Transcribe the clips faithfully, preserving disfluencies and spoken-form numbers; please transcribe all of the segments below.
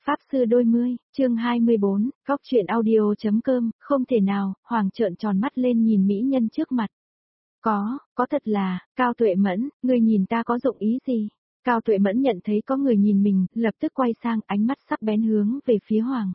Pháp sư đôi mươi, chương hai mươi bốn, góc truyện audio.com, không thể nào, Hoàng trợn tròn mắt lên nhìn mỹ nhân trước mặt. Có, có thật là, Cao Tuệ Mẫn, người nhìn ta có dụng ý gì? Cao Tuệ Mẫn nhận thấy có người nhìn mình, lập tức quay sang, ánh mắt sắc bén hướng về phía Hoàng.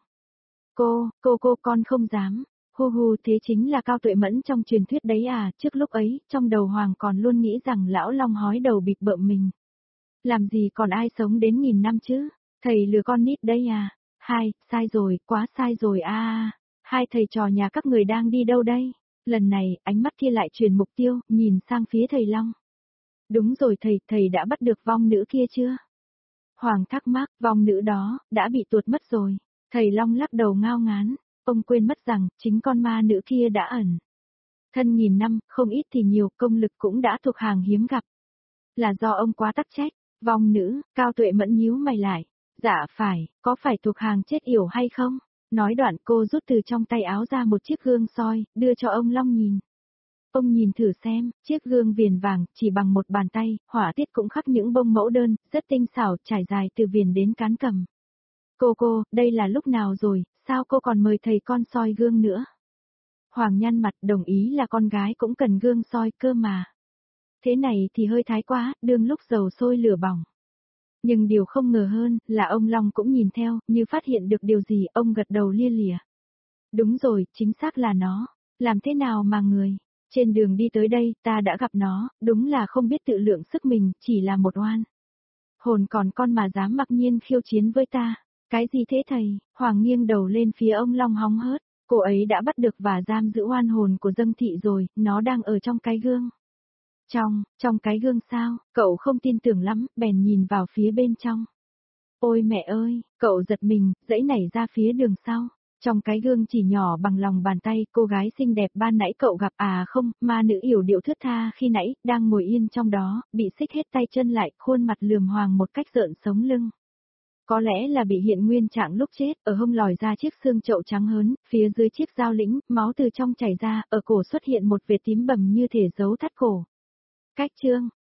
Cô, cô cô con không dám. Hu hu, thế chính là Cao Tuệ Mẫn trong truyền thuyết đấy à, trước lúc ấy, trong đầu Hoàng còn luôn nghĩ rằng lão long hói đầu bịp bợm mình. Làm gì còn ai sống đến nghìn năm chứ? Thầy lừa con nít đấy à? Hai, sai rồi, quá sai rồi a. À. Hai thầy trò nhà các người đang đi đâu đây? Lần này, ánh mắt kia lại chuyển mục tiêu, nhìn sang phía thầy Long. Đúng rồi thầy, thầy đã bắt được vong nữ kia chưa? Hoàng thắc mắc, vong nữ đó, đã bị tuột mất rồi. Thầy Long lắc đầu ngao ngán, ông quên mất rằng, chính con ma nữ kia đã ẩn. Thân nghìn năm, không ít thì nhiều, công lực cũng đã thuộc hàng hiếm gặp. Là do ông quá tắc trách, vong nữ, Cao Tuệ Mẫn nhíu mày lại. Dạ phải, có phải thuộc hàng chết yểu hay không? Nói đoạn cô rút từ trong tay áo ra một chiếc gương soi, đưa cho ông Long nhìn. Ông nhìn thử xem, chiếc gương viền vàng, chỉ bằng một bàn tay, họa tiết cũng khắc những bông mẫu đơn, rất tinh xảo, trải dài từ viền đến cán cầm. Cô cô, đây là lúc nào rồi, sao cô còn mời thầy con soi gương nữa? Hoàng nhăn mặt đồng ý là con gái cũng cần gương soi cơ mà. Thế này thì hơi thái quá, đương lúc dầu sôi lửa bỏng. Nhưng điều không ngờ hơn là ông Long cũng nhìn theo, như phát hiện được điều gì, ông gật đầu lia lịa. Đúng rồi, chính xác là nó. Làm thế nào mà người? Trên đường đi tới đây, ta đã gặp nó, đúng là không biết tự lượng sức mình, chỉ là một oan. Hồn còn con mà dám mặc nhiên khiêu chiến với ta. Cái gì thế thầy? Hoàng nghiêng đầu lên phía ông Long hóng hớt. Cô ấy đã bắt được và giam giữ oan hồn của Dâng Thị rồi, nó đang ở trong cái gương. Trong, trong cái gương sao, cậu không tin tưởng lắm, bèn nhìn vào phía bên trong. Ôi mẹ ơi, cậu giật mình, dãy nảy ra phía đường sau. Trong cái gương chỉ nhỏ bằng lòng bàn tay, cô gái xinh đẹp ban nãy cậu gặp à không, ma nữ yểu điệu thướt tha khi nãy, đang ngồi yên trong đó, bị xích hết tay chân lại, khuôn mặt lườm Hoàng một cách rợn sống lưng. Có lẽ là bị hiện nguyên trạng lúc chết, ở hông lòi ra chiếc xương chậu trắng hớn, phía dưới chiếc dao lĩnh, máu từ trong chảy ra, ở cổ xuất hiện một vệt tím bầm như thể dấu thắt cổ. Cách chương